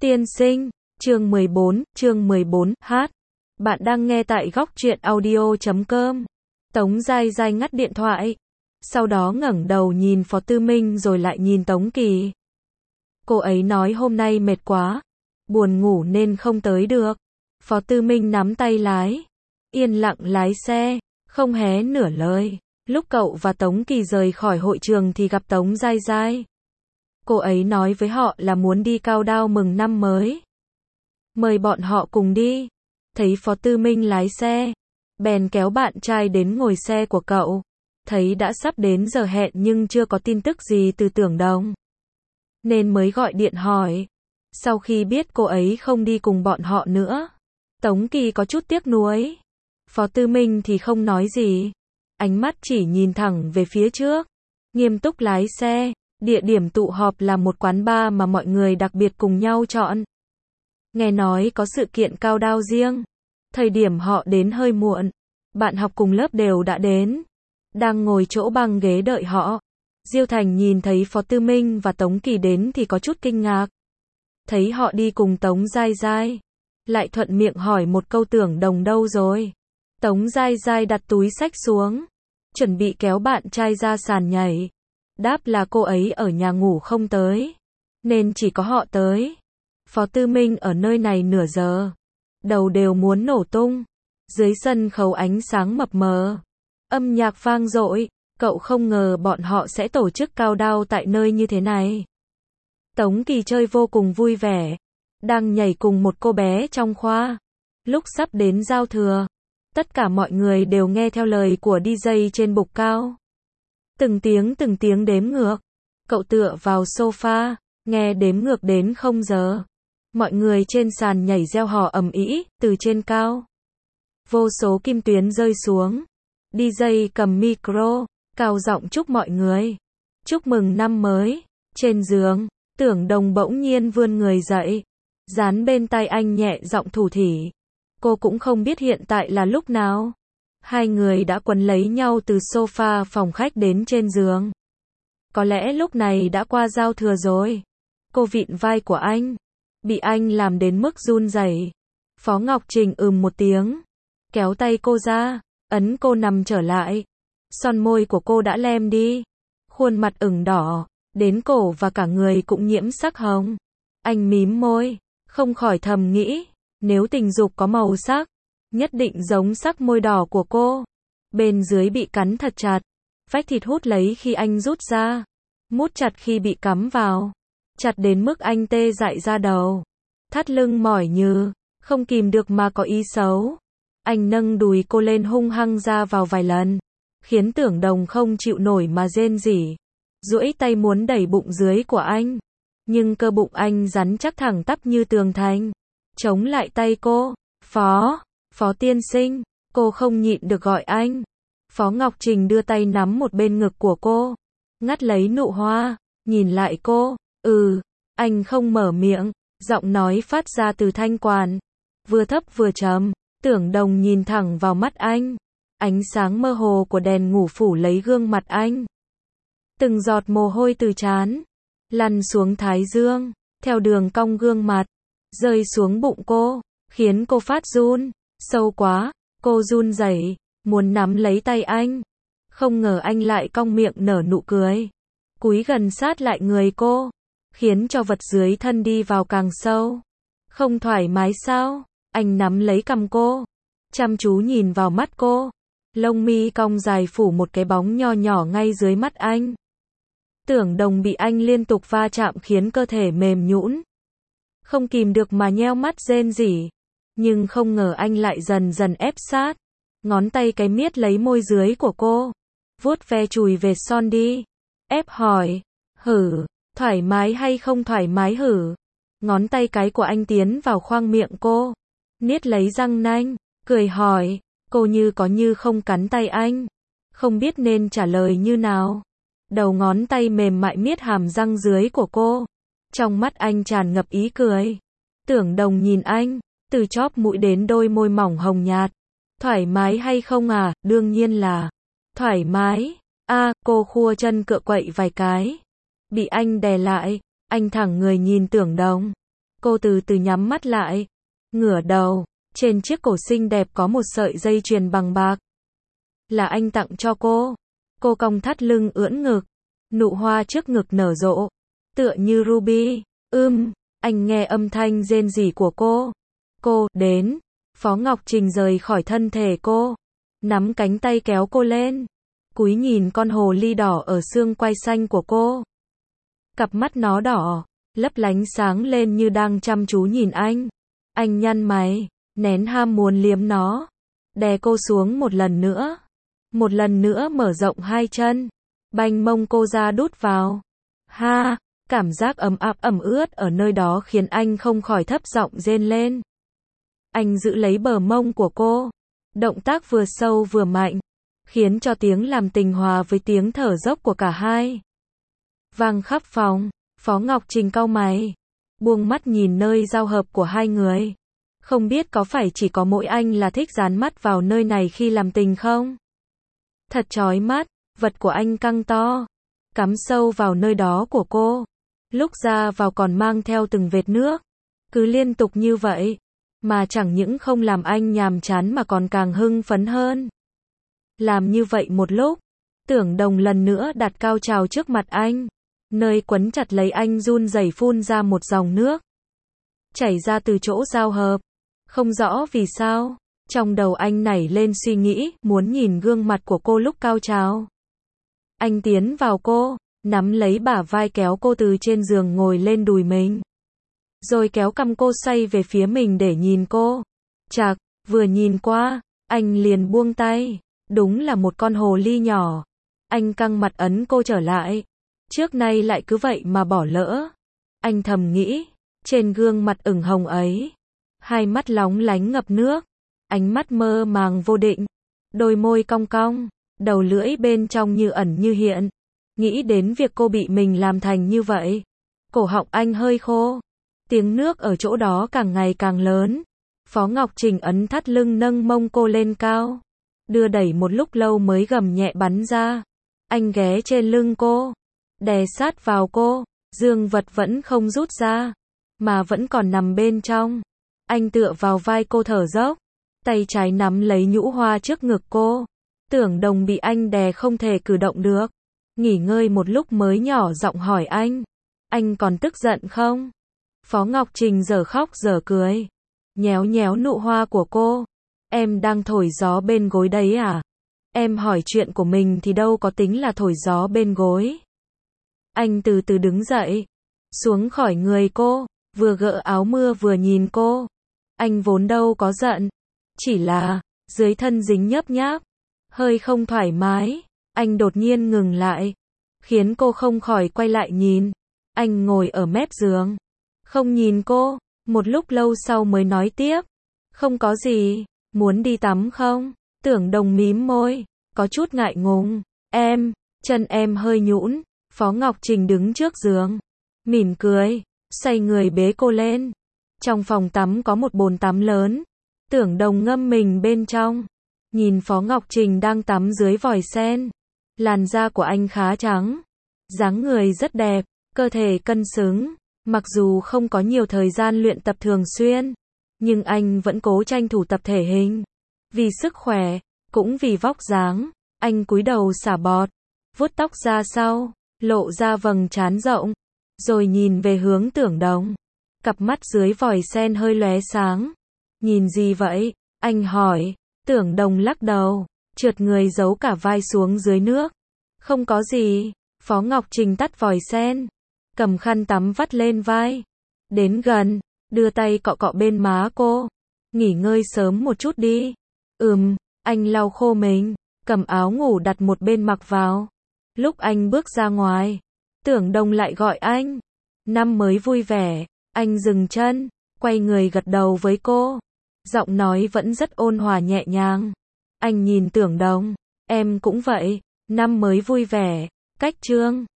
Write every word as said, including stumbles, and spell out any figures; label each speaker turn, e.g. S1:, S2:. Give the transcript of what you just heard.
S1: Tiên sinh, chương mười bốn, chương mười bốn, hát. Bạn đang nghe tại góc truyện audio chấm com. Tống Giai Giai ngắt điện thoại. Sau đó ngẩng đầu nhìn Phó Tư Minh rồi lại nhìn Tống Kỳ. Cô ấy nói hôm nay mệt quá, buồn ngủ nên không tới được. Phó Tư Minh nắm tay lái, yên lặng lái xe, không hé nửa lời. Lúc cậu và Tống Kỳ rời khỏi hội trường thì gặp Tống Giai Giai. Cô ấy nói với họ là muốn đi cao đao mừng năm mới. Mời bọn họ cùng đi. Thấy Phó Tư Minh lái xe, bèn kéo bạn trai đến ngồi xe của cậu. Thấy đã sắp đến giờ hẹn nhưng chưa có tin tức gì từ Tưởng Đồng, nên mới gọi điện hỏi. Sau khi biết cô ấy không đi cùng bọn họ nữa, Tống Kỳ có chút tiếc nuối. Phó Tư Minh thì không nói gì, ánh mắt chỉ nhìn thẳng về phía trước, nghiêm túc lái xe. Địa điểm tụ họp là một quán bar mà mọi người đặc biệt cùng nhau chọn. Nghe nói có sự kiện cao đao riêng. Thời điểm họ đến hơi muộn. Bạn học cùng lớp đều đã đến, đang ngồi chỗ băng ghế đợi họ. Diêu Thành nhìn thấy Phó Tư Minh và Tống Kỳ đến thì có chút kinh ngạc. Thấy họ đi cùng Tống Giai Giai, lại thuận miệng hỏi một câu Tưởng Đồng đâu rồi. Tống Giai Giai đặt túi xách xuống, chuẩn bị kéo bạn trai ra sàn nhảy. Đáp là cô ấy ở nhà ngủ không tới, nên chỉ có họ tới. Phó Tư Minh ở nơi này nửa giờ, đầu đều muốn nổ tung. Dưới sân khấu ánh sáng mập mờ, âm nhạc vang dội, cậu không ngờ bọn họ sẽ tổ chức cao đao tại nơi như thế này. Tống Kỳ chơi vô cùng vui vẻ, đang nhảy cùng một cô bé trong khoa. Lúc sắp đến giao thừa, tất cả mọi người đều nghe theo lời của đi giây trên bục cao. Từng tiếng từng tiếng đếm ngược. Cậu tựa vào sofa, nghe đếm ngược đến không giờ. Mọi người trên sàn nhảy reo hò ầm ĩ, từ trên cao. Vô số kim tuyến rơi xuống. đi giây cầm micro, cao giọng chúc mọi người. Chúc mừng năm mới. Trên giường, Tưởng Đồng bỗng nhiên vươn người dậy, dán bên tai anh nhẹ giọng thủ thỉ. Cô cũng không biết hiện tại là lúc nào. Hai người đã quấn lấy nhau từ sofa phòng khách đến trên giường. Có lẽ lúc này đã qua giao thừa rồi. Cô vịn vai của anh, bị anh làm đến mức run rẩy. Phó Ngọc Trình ừm một tiếng, kéo tay cô ra, ấn cô nằm trở lại. Son môi của cô đã lem đi, khuôn mặt ửng đỏ, đến cổ và cả người cũng nhiễm sắc hồng. Anh mím môi, không khỏi thầm nghĩ, nếu tình dục có màu sắc, nhất định giống sắc môi đỏ của cô. Bên dưới bị cắn thật chặt, vách thịt hút lấy khi anh rút ra, mút chặt khi bị cắm vào, chặt đến mức anh tê dại ra đầu, thắt lưng mỏi như, không kìm được mà có ý xấu. Anh nâng đùi cô lên hung hăng ra vào vài lần, khiến Tưởng Đồng không chịu nổi mà rên rỉ, duỗi tay muốn đẩy bụng dưới của anh, nhưng cơ bụng anh rắn chắc thẳng tắp như tường thành, chống lại tay cô. Phó, Phó tiên sinh, cô không nhịn được gọi anh. Phó Ngọc Trình đưa tay nắm một bên ngực của cô, ngắt lấy nụ hoa, nhìn lại cô. Ừ, anh không mở miệng, giọng nói phát ra từ thanh quản, vừa thấp vừa trầm. Tưởng Đồng nhìn thẳng vào mắt anh, ánh sáng mơ hồ của đèn ngủ phủ lấy gương mặt anh. Từng giọt mồ hôi từ trán lăn xuống thái dương, theo đường cong gương mặt, rơi xuống bụng cô, khiến cô phát run. Sâu quá, cô run rẩy, muốn nắm lấy tay anh. Không ngờ anh lại cong miệng nở nụ cười, cúi gần sát lại người cô, khiến cho vật dưới thân đi vào càng sâu. Không thoải mái sao? Anh nắm lấy cằm cô, chăm chú nhìn vào mắt cô. Lông mi cong dài phủ một cái bóng nho nhỏ ngay dưới mắt anh. Tưởng Đồng bị anh liên tục va chạm khiến cơ thể mềm nhũn, không kìm được mà nheo mắt rên rỉ. Nhưng không ngờ anh lại dần dần ép sát, ngón tay cái miết lấy môi dưới của cô, vuốt ve chùi về son đi, ép hỏi, hử, thoải mái hay không thoải mái hử? Ngón tay cái của anh tiến vào khoang miệng cô, niết lấy răng nanh, cười hỏi. Cô như có như không cắn tay anh, không biết nên trả lời như nào. Đầu ngón tay mềm mại miết hàm răng dưới của cô, trong mắt anh tràn ngập ý cười. Tưởng Đồng nhìn anh, từ chóp mũi đến đôi môi mỏng hồng nhạt. Thoải mái hay không à? Đương nhiên là thoải mái. A, à, cô khua chân cựa quậy vài cái, bị anh đè lại. Anh thẳng người nhìn Tưởng Đồng, Cô từ từ nhắm mắt lại, ngửa đầu, trên chiếc cổ xinh đẹp có một sợi dây chuyền bằng bạc. Là anh tặng cho cô. Cô cong thắt lưng ưỡn ngực, nụ hoa trước ngực nở rộ, tựa như ruby. Ưm, anh nghe âm thanh rên rỉ của cô. Cô, đến. Phó Ngọc Trình rời khỏi thân thể cô, nắm cánh tay kéo cô lên, cúi nhìn con hồ ly đỏ ở xương quai xanh của cô. Cặp mắt nó đỏ, lấp lánh sáng lên như đang chăm chú nhìn anh. Anh nhăn mày, nén ham muốn liếm nó, đè cô xuống một lần nữa. Một lần nữa mở rộng hai chân, banh mông cô ra đút vào. Ha, cảm giác ấm áp ẩm ướt ở nơi đó khiến anh không khỏi thấp giọng rên lên. Anh giữ lấy bờ mông của cô, động tác vừa sâu vừa mạnh, khiến cho tiếng làm tình hòa với tiếng thở dốc của cả hai vang khắp phòng. Phó Ngọc Trình cau mày, buông mắt nhìn nơi giao hợp của hai người. Không biết có phải chỉ có mỗi anh là thích dán mắt vào nơi này khi làm tình không? Thật chói mắt, vật của anh căng to, cắm sâu vào nơi đó của cô. Lúc ra vào còn mang theo từng vệt nước. Cứ liên tục như vậy, mà chẳng những không làm anh nhàm chán mà còn càng hưng phấn hơn. Làm như vậy một lúc, Tưởng Đồng lần nữa đặt cao trào trước mặt anh. Nơi quấn chặt lấy anh run rẩy phun ra một dòng nước, chảy ra từ chỗ giao hợp. Không rõ vì sao, trong đầu anh nảy lên suy nghĩ, muốn nhìn gương mặt của cô lúc cao trào. Anh tiến vào cô, nắm lấy bả vai kéo cô từ trên giường ngồi lên đùi mình. Rồi kéo cằm cô xoay về phía mình để nhìn cô. Chạc, vừa nhìn qua, anh liền buông tay. Đúng là một con hồ ly nhỏ. Anh căng mặt ấn cô trở lại. Trước nay lại cứ vậy mà bỏ lỡ. Anh thầm nghĩ, trên gương mặt ửng hồng ấy, hai mắt lóng lánh ngập nước, ánh mắt mơ màng vô định, đôi môi cong cong, đầu lưỡi bên trong như ẩn như hiện. Nghĩ đến việc cô bị mình làm thành như vậy, cổ họng anh hơi khô, tiếng nước ở chỗ đó càng ngày càng lớn. Phó Ngọc Trình ấn thắt lưng nâng mông cô lên cao, đưa đẩy một lúc lâu mới gầm nhẹ bắn ra. Anh ghé trên lưng cô, đè sát vào cô, dương vật vẫn không rút ra, mà vẫn còn nằm bên trong. Anh tựa vào vai cô thở dốc, tay trái nắm lấy nhũ hoa trước ngực cô. Tưởng Đồng bị anh đè không thể cử động được, nghỉ ngơi một lúc mới nhỏ giọng hỏi anh, anh còn tức giận không? Phó Ngọc Trình giờ khóc giờ cười, nhéo nhéo nụ hoa của cô. Em đang thổi gió bên gối đấy à? Em hỏi chuyện của mình thì đâu có tính là thổi gió bên gối. Anh từ từ đứng dậy, xuống khỏi người cô, vừa gỡ áo mưa vừa nhìn cô. Anh vốn đâu có giận, chỉ là dưới thân dính nhớp nháp, hơi không thoải mái. Anh đột nhiên ngừng lại, khiến cô không khỏi quay lại nhìn. Anh ngồi ở mép giường, không nhìn cô, một lúc lâu sau mới nói tiếp, không có gì, muốn đi tắm không? Tưởng Đồng mím môi, có chút ngại ngùng. Em, chân em hơi nhũn. Phó Ngọc Trình đứng trước giường, mỉm cười, xoay người bế cô lên. Trong phòng tắm có một bồn tắm lớn, Tưởng Đồng ngâm mình bên trong, nhìn Phó Ngọc Trình đang tắm dưới vòi sen. Làn da của anh khá trắng, dáng người rất đẹp, cơ thể cân xứng. Mặc dù không có nhiều thời gian luyện tập thường xuyên, nhưng anh vẫn cố tranh thủ tập thể hình. Vì sức khỏe, cũng vì vóc dáng, anh cúi đầu xả bọt, vuốt tóc ra sau, lộ ra vầng trán rộng, rồi nhìn về hướng Tưởng Đồng. Cặp mắt dưới vòi sen hơi lóe sáng. Nhìn gì vậy? Anh hỏi. Tưởng Đồng lắc đầu, trượt người giấu cả vai xuống dưới nước. Không có gì. Phó Ngọc Trình tắt vòi sen, cầm khăn tắm vắt lên vai, đến gần, đưa tay cọ cọ bên má cô. Nghỉ ngơi sớm một chút đi. Ừm, anh lau khô mình, cầm áo ngủ đặt một bên mặc vào. Lúc anh bước ra ngoài, Tưởng Đồng lại gọi anh. Năm mới vui vẻ. Anh dừng chân, quay người gật đầu với cô. Giọng nói vẫn rất ôn hòa nhẹ nhàng. Anh nhìn Tưởng Đồng, em cũng vậy. Năm mới vui vẻ. Cách chương